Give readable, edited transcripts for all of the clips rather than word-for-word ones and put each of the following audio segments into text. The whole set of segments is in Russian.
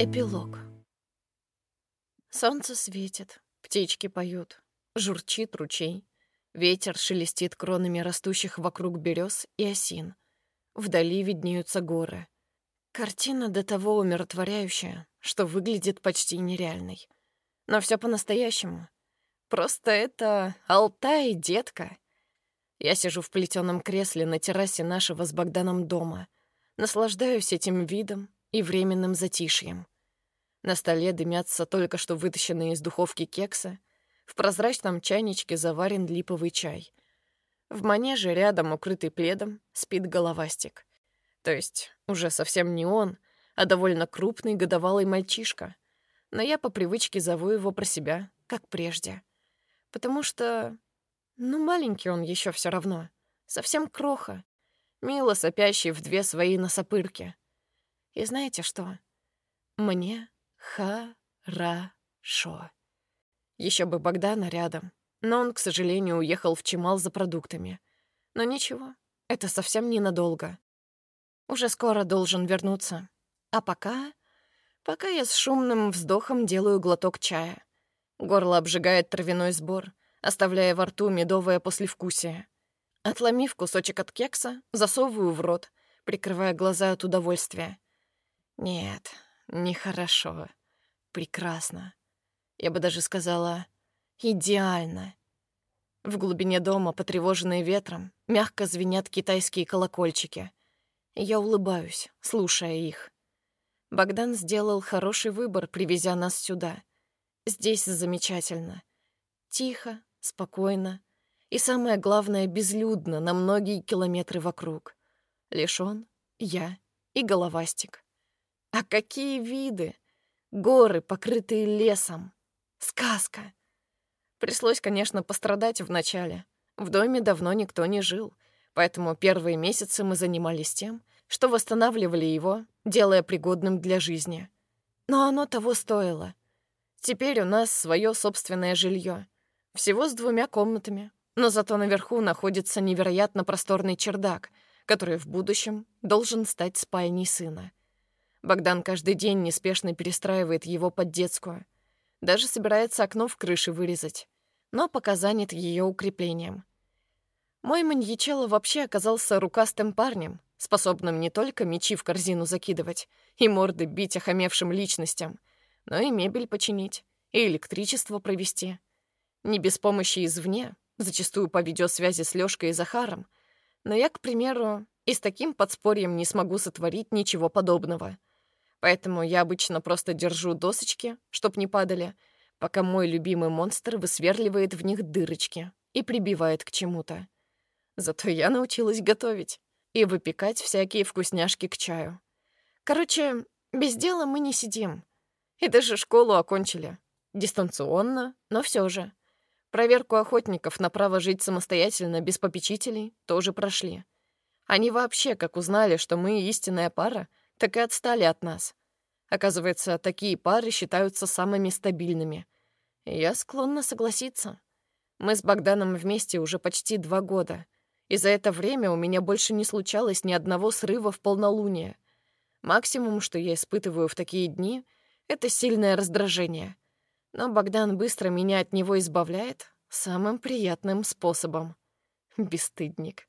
Эпилог. Солнце светит, птички поют, журчит ручей, ветер шелестит кронами растущих вокруг берез и осин. Вдали виднеются горы. Картина до того умиротворяющая, что выглядит почти нереальной. Но все по-настоящему. Просто это Алтай, детка. Я сижу в плетеном кресле на террасе нашего с Богданом дома, наслаждаюсь этим видом и временным затишьем. На столе дымятся только что вытащенные из духовки кексы, в прозрачном чайничке заварен липовый чай. В манеже рядом, укрытый пледом, спит головастик. То есть уже совсем не он, а довольно крупный годовалый мальчишка. Но я по привычке зову его про себя, как прежде. Потому что, маленький он еще все равно, совсем кроха, мило сопящий в две свои носопырки. И знаете что? Мне хорошо. Еще бы Богдана рядом, но он, к сожалению, уехал в Чимал за продуктами. Но ничего, это совсем ненадолго. Уже скоро должен вернуться. А пока я с шумным вздохом делаю глоток чая. Горло обжигает травяной сбор, оставляя во рту медовое послевкусие. Отломив кусочек от кекса, засовываю в рот, прикрывая глаза от удовольствия. Нет, нехорошо. Прекрасно. Я бы даже сказала, идеально. В глубине дома, потревоженные ветром, мягко звенят китайские колокольчики. Я улыбаюсь, слушая их. Богдан сделал хороший выбор, привезя нас сюда. Здесь замечательно. Тихо, спокойно и, самое главное, безлюдно на многие километры вокруг. Лишь он, я и головастик. А какие виды! Горы, покрытые лесом. Сказка! Пришлось, конечно, пострадать вначале. В доме давно никто не жил, поэтому первые месяцы мы занимались тем, что восстанавливали его, делая пригодным для жизни. Но оно того стоило. Теперь у нас свое собственное жилье. Всего с 2 комнатами, но зато наверху находится невероятно просторный чердак, который в будущем должен стать спальней сына. Богдан каждый день неспешно перестраивает его под детскую. Даже собирается окно в крыше вырезать, но пока занят ее укреплением. Мой маньячелло вообще оказался рукастым парнем, способным не только мячи в корзину закидывать и морды бить охамевшим личностям, но и мебель починить, и электричество провести. Не без помощи извне, зачастую по видеосвязи с Лёшкой и Захаром, но я, к примеру, и с таким подспорьем не смогу сотворить ничего подобного. Поэтому я обычно просто держу досочки, чтоб не падали, пока мой любимый монстр высверливает в них дырочки и прибивает к чему-то. Зато я научилась готовить и выпекать всякие вкусняшки к чаю. Короче, без дела мы не сидим. И даже школу окончили. Дистанционно, но все же. Проверку охотников на право жить самостоятельно без попечителей тоже прошли. Они вообще, как узнали, что мы истинная пара, так и отстали от нас. Оказывается, такие пары считаются самыми стабильными. И я склонна согласиться. Мы с Богданом вместе уже почти 2 года, и за это время у меня больше не случалось ни одного срыва в полнолуние. Максимум, что я испытываю в такие дни, — это сильное раздражение. Но Богдан быстро меня от него избавляет самым приятным способом. Бесстыдник.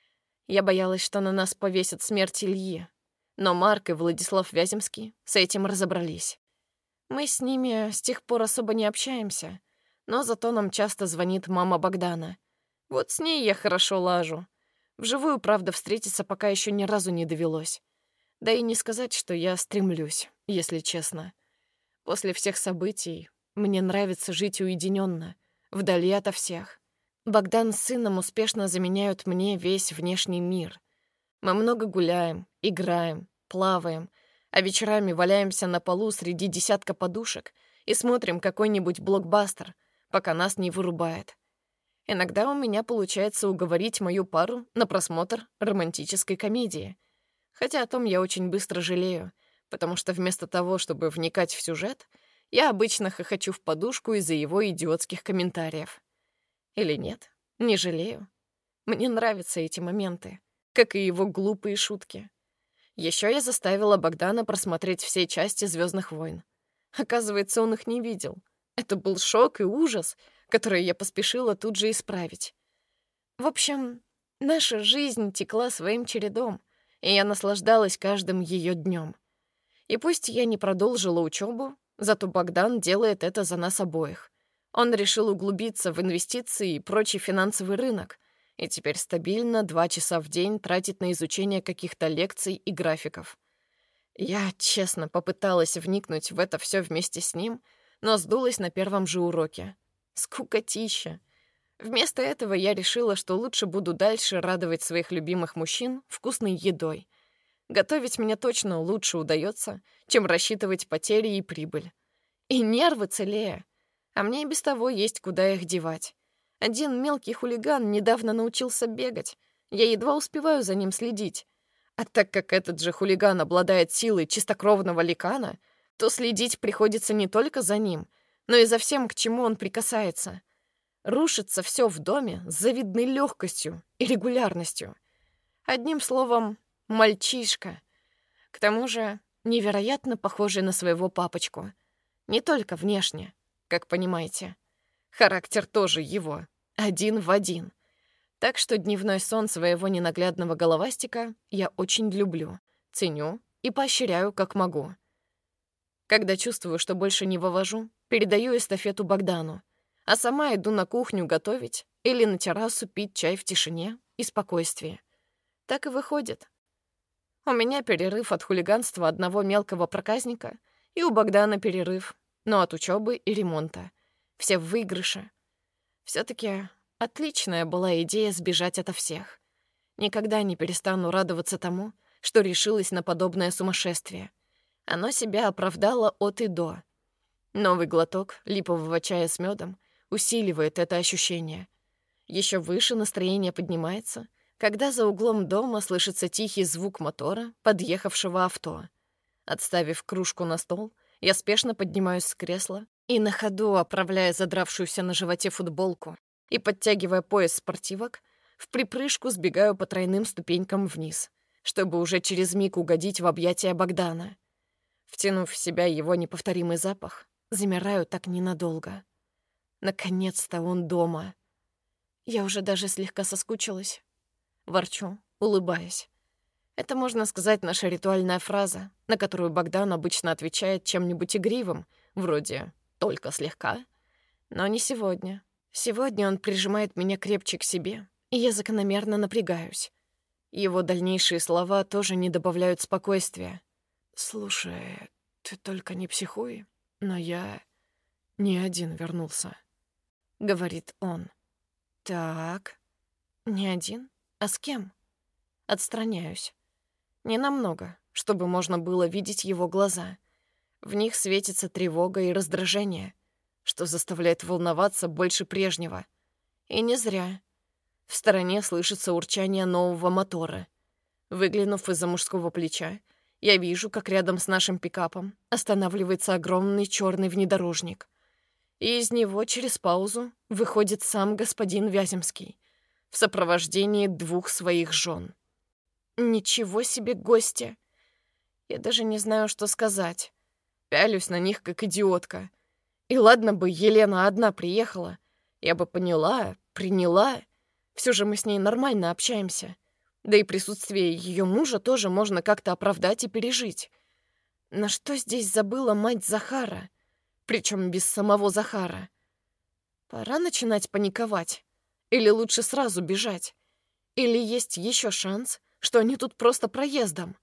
Я боялась, что на нас повесят смерть Ильи, но Марк и Владислав Вяземский с этим разобрались. Мы с ними с тех пор особо не общаемся, но зато нам часто звонит мама Богдана. Вот с ней я хорошо лажу. Вживую, правда, встретиться пока еще ни разу не довелось. Да и не сказать, что я стремлюсь, если честно. После всех событий мне нравится жить уединенно, вдали ото всех. Богдан с сыном успешно заменяют мне весь внешний мир. Мы много гуляем, играем, плаваем, а вечерами валяемся на полу среди десятка подушек и смотрим какой-нибудь блокбастер, пока нас не вырубает. Иногда у меня получается уговорить мою пару на просмотр романтической комедии. Хотя о том я очень быстро жалею, потому что вместо того, чтобы вникать в сюжет, я обычно хохочу в подушку из-за его идиотских комментариев. Или нет, не жалею. Мне нравятся эти моменты, как и его глупые шутки. Еще я заставила Богдана просмотреть все части «Звездных войн». Оказывается, он их не видел. Это был шок и ужас, который я поспешила тут же исправить. В общем, наша жизнь текла своим чередом, и я наслаждалась каждым ее днем. И пусть я не продолжила учебу, зато Богдан делает это за нас обоих. Он решил углубиться в инвестиции и прочий финансовый рынок, и теперь стабильно 2 часа в день тратит на изучение каких-то лекций и графиков. Я, честно, попыталась вникнуть в это все вместе с ним, но сдулась на первом же уроке. Скукотища. Вместо этого я решила, что лучше буду дальше радовать своих любимых мужчин вкусной едой. Готовить мне точно лучше удается, чем рассчитывать потери и прибыль. И нервы целее. А мне и без того есть куда их девать. Один мелкий хулиган недавно научился бегать. Я едва успеваю за ним следить. А так как этот же хулиган обладает силой чистокровного ликана, то следить приходится не только за ним, но и за всем, к чему он прикасается. Рушится все в доме с завидной легкостью и регулярностью. Одним словом, мальчишка. К тому же невероятно похожий на своего папочку. Не только внешне, как понимаете. Характер тоже его, один в один. Так что дневной сон своего ненаглядного головастика я очень люблю, ценю и поощряю, как могу. Когда чувствую, что больше не вывожу, передаю эстафету Богдану, а сама иду на кухню готовить или на террасу пить чай в тишине и спокойствии. Так и выходит. У меня перерыв от хулиганства одного мелкого проказника, и у Богдана перерыв, но от учебы и ремонта. Все в выигрыше. Все-таки отличная была идея сбежать ото всех. Никогда не перестану радоваться тому, что решилась на подобное сумасшествие. Оно себя оправдало от и до. Новый глоток липового чая с медом усиливает это ощущение. Еще выше настроение поднимается, когда за углом дома слышится тихий звук мотора подъехавшего авто. Отставив кружку на стол, я спешно поднимаюсь с кресла и на ходу, оправляя задравшуюся на животе футболку и подтягивая пояс спортивок, в припрыжку сбегаю по тройным ступенькам вниз, чтобы уже через миг угодить в объятия Богдана. Втянув в себя его неповторимый запах, замираю так ненадолго. Наконец-то он дома. Я уже даже слегка соскучилась. Ворчу, улыбаясь. Это, можно сказать, наша ритуальная фраза, на которую Богдан обычно отвечает чем-нибудь игривым, вроде «только слегка». Но не сегодня. Сегодня он прижимает меня крепче к себе, и я закономерно напрягаюсь. Его дальнейшие слова тоже не добавляют спокойствия. «Слушай, ты только не психуй, но я не один вернулся», — говорит он. «Так, не один? А с кем?» Отстраняюсь. Ненамного, чтобы можно было видеть его глаза. В них светится тревога и раздражение, что заставляет волноваться больше прежнего. И не зря. В стороне слышится урчание нового мотора. Выглянув из-за мужского плеча, я вижу, как рядом с нашим пикапом останавливается огромный черный внедорожник. И из него через паузу выходит сам господин Вяземский в сопровождении 2 своих жен. Ничего себе гости! Я даже не знаю, что сказать. Пялюсь на них, как идиотка. И ладно бы Елена одна приехала, я бы поняла, приняла. Все же мы с ней нормально общаемся. Да и присутствие ее мужа тоже можно как-то оправдать и пережить. На что здесь забыла мать Захара? Причем без самого Захара. Пора начинать паниковать. Или лучше сразу бежать. Или есть еще шанс, что они тут просто проездом.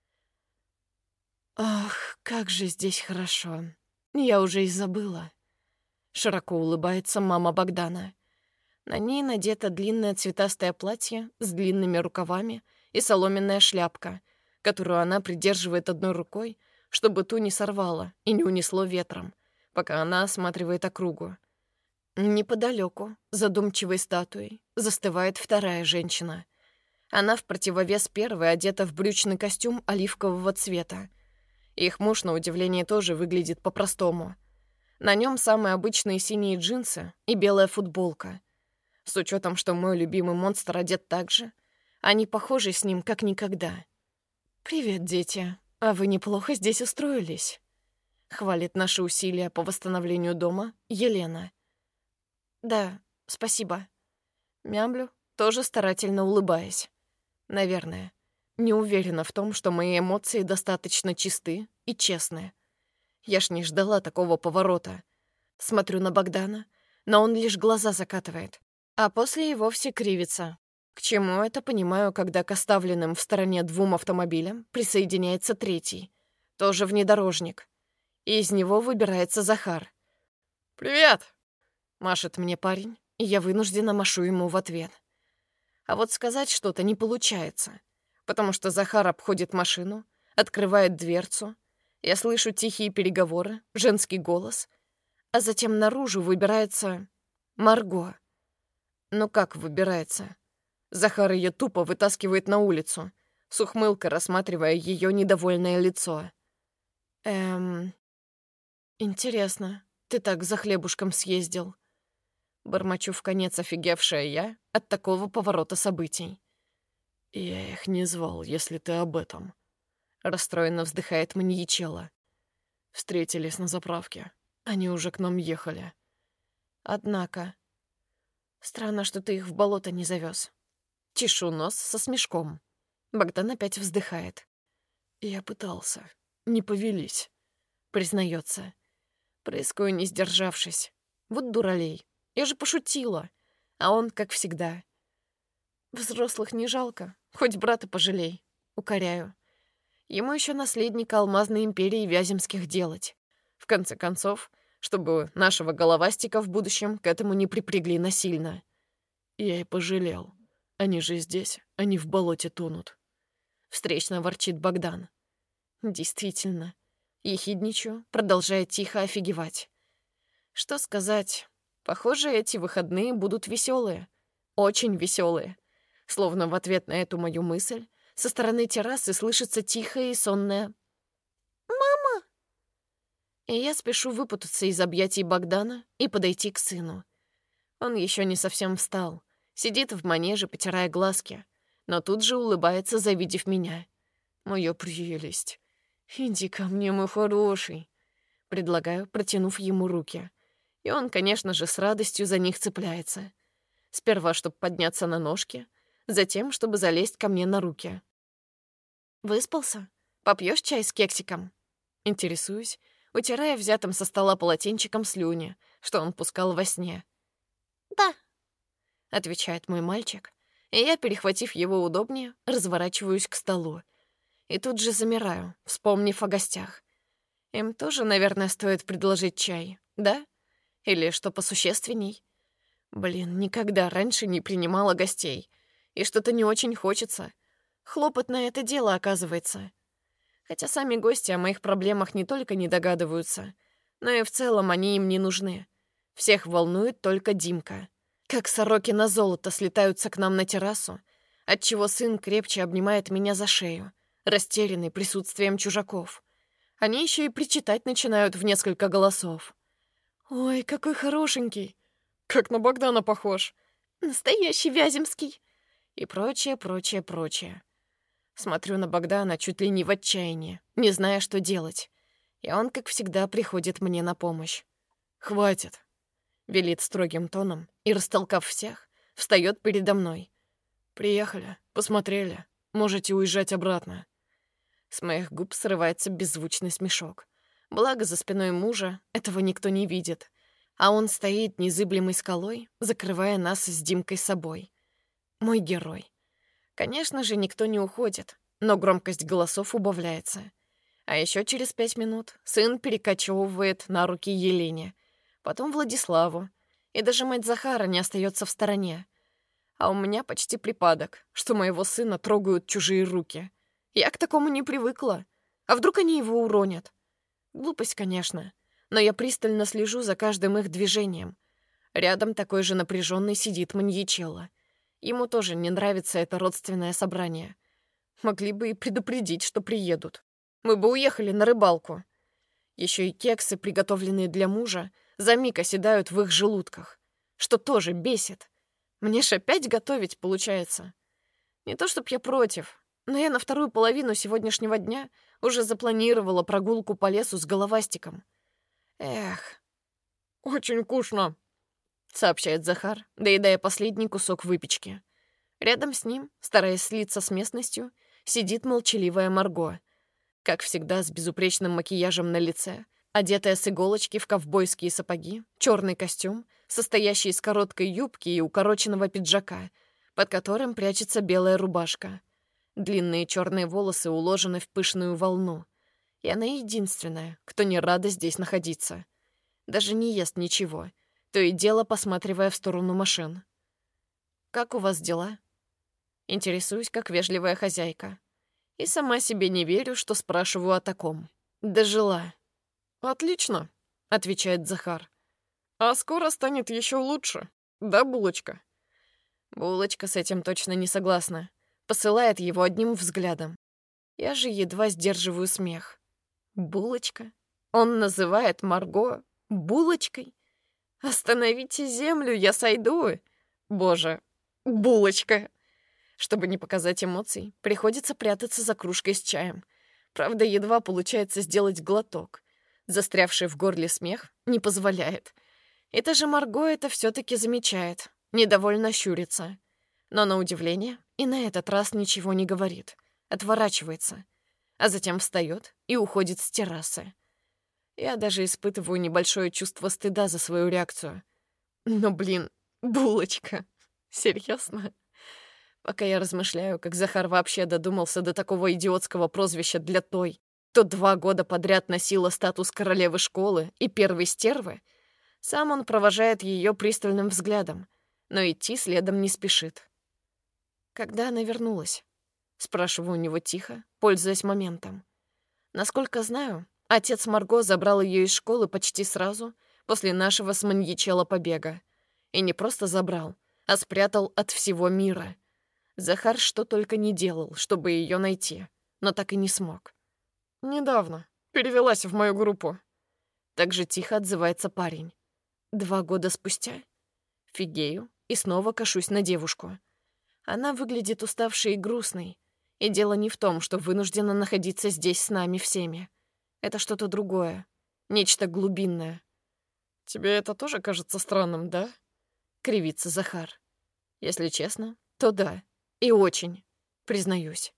Ах, как же здесь хорошо. Я уже и забыла. Широко улыбается мама Богдана. На ней надето длинное цветастое платье с длинными рукавами и соломенная шляпка, которую она придерживает одной рукой, чтобы ту не сорвало и не унесло ветром, пока она осматривает округу. Неподалеку, задумчивой статуей, застывает вторая женщина. Она в противовес первой одета в брючный костюм оливкового цвета. Их муж, на удивление, тоже выглядит по-простому. На нем самые обычные синие джинсы и белая футболка. С учетом, что мой любимый монстр одет так же, они похожи с ним как никогда. «Привет, дети. А вы неплохо здесь устроились?» Хвалит наши усилия по восстановлению дома Елена. «Да, спасибо». Мямлю, тоже старательно улыбаясь. Наверное. Не уверена в том, что мои эмоции достаточно чисты и честные. Я ж не ждала такого поворота. Смотрю на Богдана, но он лишь глаза закатывает, а после и вовсе кривится. К чему это, понимаю, когда к оставленным в стороне 2 автомобилям присоединяется 3, тоже внедорожник. И из него выбирается Захар. «Привет!» — машет мне парень, и я вынуждена машу ему в ответ. А вот сказать что-то не получается, потому что Захар обходит машину, открывает дверцу, я слышу тихие переговоры, женский голос, а затем наружу выбирается Марго. Ну как выбирается? Захар ее тупо вытаскивает на улицу, с ухмылкой рассматривая ее недовольное лицо. Интересно, ты так за хлебушком съездил?» Бормочу вконец офигевшая я от такого поворота событий. «Я их не звал, если ты об этом», — расстроенно вздыхает маньячелло. «Встретились на заправке. Они уже к нам ехали». «Однако... Странно, что ты их в болото не завез. Чешу нос со смешком. Богдан опять вздыхает. «Я пытался. Не повелись», — признается. Проискую, не сдержавшись. Вот дуралей. Я же пошутила. А он, как всегда. «Взрослых не жалко. Хоть брата пожалей». Укоряю. Ему еще наследника алмазной империи Вяземских делать. В конце концов, чтобы нашего головастика в будущем к этому не припрягли насильно. Я и пожалел. Они же здесь, они в болоте тонут. Встречно ворчит Богдан. Действительно. Ехидничаю, продолжая тихо офигевать. Что сказать? Похоже, эти выходные будут веселые. Очень веселые. Словно в ответ на эту мою мысль со стороны террасы слышится тихое и сонное «Мама!». И я спешу выпутаться из объятий Богдана и подойти к сыну. Он еще не совсем встал. Сидит в манеже, потирая глазки, но тут же улыбается, завидев меня. «Моя прелесть! Иди ко мне, мой хороший!» Предлагаю, протянув ему руки. И он, конечно же, с радостью за них цепляется. Сперва, чтобы подняться на ножки, затем, чтобы залезть ко мне на руки. «Выспался? Попьешь чай с кексиком?» Интересуюсь, утирая взятым со стола полотенчиком слюни, что он пускал во сне. «Да», — отвечает мой мальчик, и я, перехватив его удобнее, разворачиваюсь к столу. И тут же замираю, вспомнив о гостях. Им тоже, наверное, стоит предложить чай, да? Или что посущественней? Блин, никогда раньше не принимала гостей. И что-то не очень хочется. Хлопотное это дело, оказывается. Хотя сами гости о моих проблемах не только не догадываются, но и в целом они им не нужны. Всех волнует только Димка. Как сороки на золото слетаются к нам на террасу, отчего сын крепче обнимает меня за шею, растерянный присутствием чужаков. Они еще и причитать начинают в несколько голосов. «Ой, какой хорошенький! Как на Богдана похож! Настоящий Вяземский!» И прочее, прочее, прочее. Смотрю на Богдана чуть ли не в отчаянии, не зная, что делать. И он, как всегда, приходит мне на помощь. «Хватит!» — велит строгим тоном и, растолкав всех, встает передо мной. «Приехали, посмотрели, можете уезжать обратно». С моих губ срывается беззвучный смешок. Благо, за спиной мужа этого никто не видит, а он стоит незыблемой скалой, закрывая нас с Димкой собой. Мой герой. Конечно же, никто не уходит, но громкость голосов убавляется. А еще через 5 минут сын перекочевывает на руки Елене, потом Владиславу, и даже мать Захара не остается в стороне. А у меня почти припадок, что моего сына трогают чужие руки. Я к такому не привыкла. А вдруг они его уронят? Глупость, конечно, но я пристально слежу за каждым их движением. Рядом такой же напряженный сидит маньячелло. Ему тоже не нравится это родственное собрание. Могли бы и предупредить, что приедут. Мы бы уехали на рыбалку. Еще и кексы, приготовленные для мужа, за миг оседают в их желудках, что тоже бесит. Мне ж опять готовить получается. Не то чтоб я против, но я на вторую половину сегодняшнего дня уже запланировала прогулку по лесу с головастиком. Эх, очень вкусно, сообщает Захар, доедая последний кусок выпечки. Рядом с ним, стараясь слиться с местностью, сидит молчаливая Марго, как всегда с безупречным макияжем на лице, одетая с иголочки в ковбойские сапоги, черный костюм, состоящий из короткой юбки и укороченного пиджака, под которым прячется белая рубашка. Длинные черные волосы уложены в пышную волну. И она единственная, кто не рада здесь находиться. Даже не ест ничего, то и дело посматривая в сторону машин. «Как у вас дела?» Интересуюсь, как вежливая хозяйка. И сама себе не верю, что спрашиваю о таком. Дожила. «Отлично», — отвечает Захар. «А скоро станет еще лучше. Да, булочка?» Булочка с этим точно не согласна. Посылает его одним взглядом. Я же едва сдерживаю смех. Булочка? Он называет Марго булочкой? Остановите землю, я сойду. Боже, булочка. Чтобы не показать эмоций, приходится прятаться за кружкой с чаем. Правда, едва получается сделать глоток. Застрявший в горле смех не позволяет. Это же Марго это все-таки замечает, недовольно щурится. Но на удивление и на этот раз ничего не говорит, отворачивается, а затем встает и уходит с террасы. Я даже испытываю небольшое чувство стыда за свою реакцию. Но, блин, булочка. Серьезно? Пока я размышляю, как Захар вообще додумался до такого идиотского прозвища для той, кто 2 года подряд носила статус королевы школы и первой стервы, сам он провожает ее пристальным взглядом, но идти следом не спешит. «Когда она вернулась?» — спрашиваю у него тихо, пользуясь моментом. Насколько знаю, отец Марго забрал ее из школы почти сразу после нашего с Маньячелло побега. И не просто забрал, а спрятал от всего мира. Захар что только не делал, чтобы ее найти, но так и не смог. «Недавно. Перевелась в мою группу». Так же тихо отзывается парень. 2 года спустя? Фигею и снова кашусь на девушку. Она выглядит уставшей и грустной. И дело не в том, что вынуждена находиться здесь с нами всеми. Это что-то другое, нечто глубинное. «Тебе это тоже кажется странным, да?» — кривится Захар. Если честно, то да. И очень, признаюсь.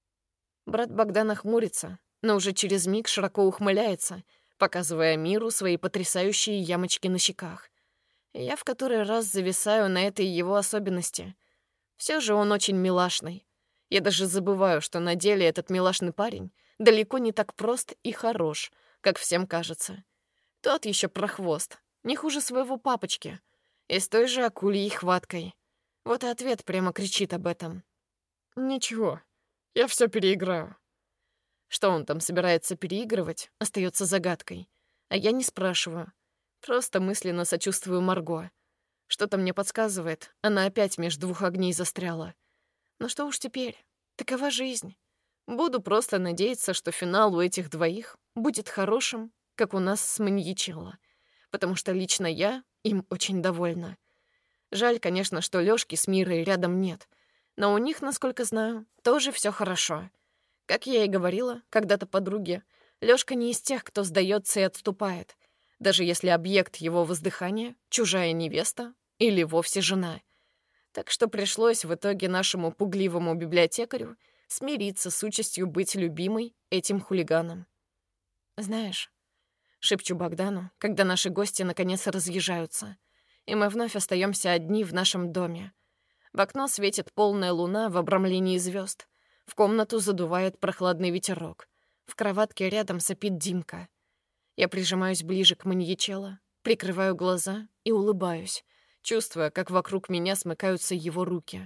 Брат Богдана хмурится, но уже через миг широко ухмыляется, показывая миру свои потрясающие ямочки на щеках. И я в который раз зависаю на этой его особенности. Все же он очень милашный. Я даже забываю, что на деле этот милашный парень далеко не так прост и хорош, как всем кажется. Тот еще прохвост, не хуже своего папочки, и с той же акульей хваткой. Вот и ответ прямо кричит об этом. «Ничего, я все переиграю». Что он там собирается переигрывать, остается загадкой. А я не спрашиваю. Просто мысленно сочувствую Марго. Что-то мне подсказывает, она опять между 2 огней застряла. Но что уж теперь, такова жизнь. Буду просто надеяться, что финал у этих двоих будет хорошим, как у нас с Маньячелло. Потому что лично я им очень довольна. Жаль, конечно, что Лёшки с Мирой рядом нет. Но у них, насколько знаю, тоже все хорошо. Как я и говорила когда-то подруге, Лёшка не из тех, кто сдается и отступает, даже если объект его воздыхания — чужая невеста или вовсе жена. Так что пришлось в итоге нашему пугливому библиотекарю смириться с участью быть любимой этим хулиганом. «Знаешь», — шепчу Богдану, когда наши гости наконец разъезжаются, и мы вновь остаемся одни в нашем доме. В окно светит полная луна в обрамлении звезд. В комнату задувает прохладный ветерок. В кроватке рядом сопит Димка. Я прижимаюсь ближе к Маньячелло, прикрываю глаза и улыбаюсь, чувствуя, как вокруг меня смыкаются его руки.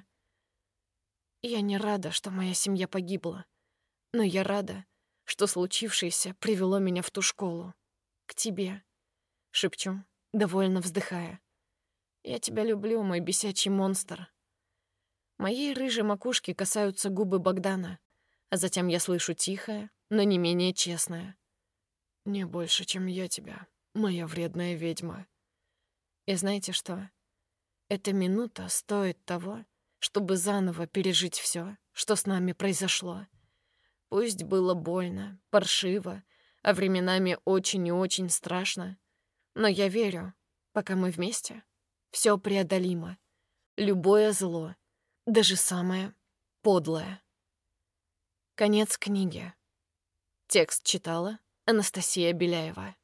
Я не рада, что моя семья погибла, но я рада, что случившееся привело меня в ту школу. К тебе, шепчу, довольно вздыхая. Я тебя люблю, мой бесячий монстр. Моей рыжей макушки касаются губы Богдана, а затем я слышу тихое, но не менее честное. «Не больше, чем я тебя, моя вредная ведьма». И знаете что? Эта минута стоит того, чтобы заново пережить все что с нами произошло. Пусть было больно, паршиво, а временами очень и очень страшно, но я верю, пока мы вместе, все преодолимо. Любое зло, даже самое подлое. Конец книги. Текст читала Анастасия Беляева.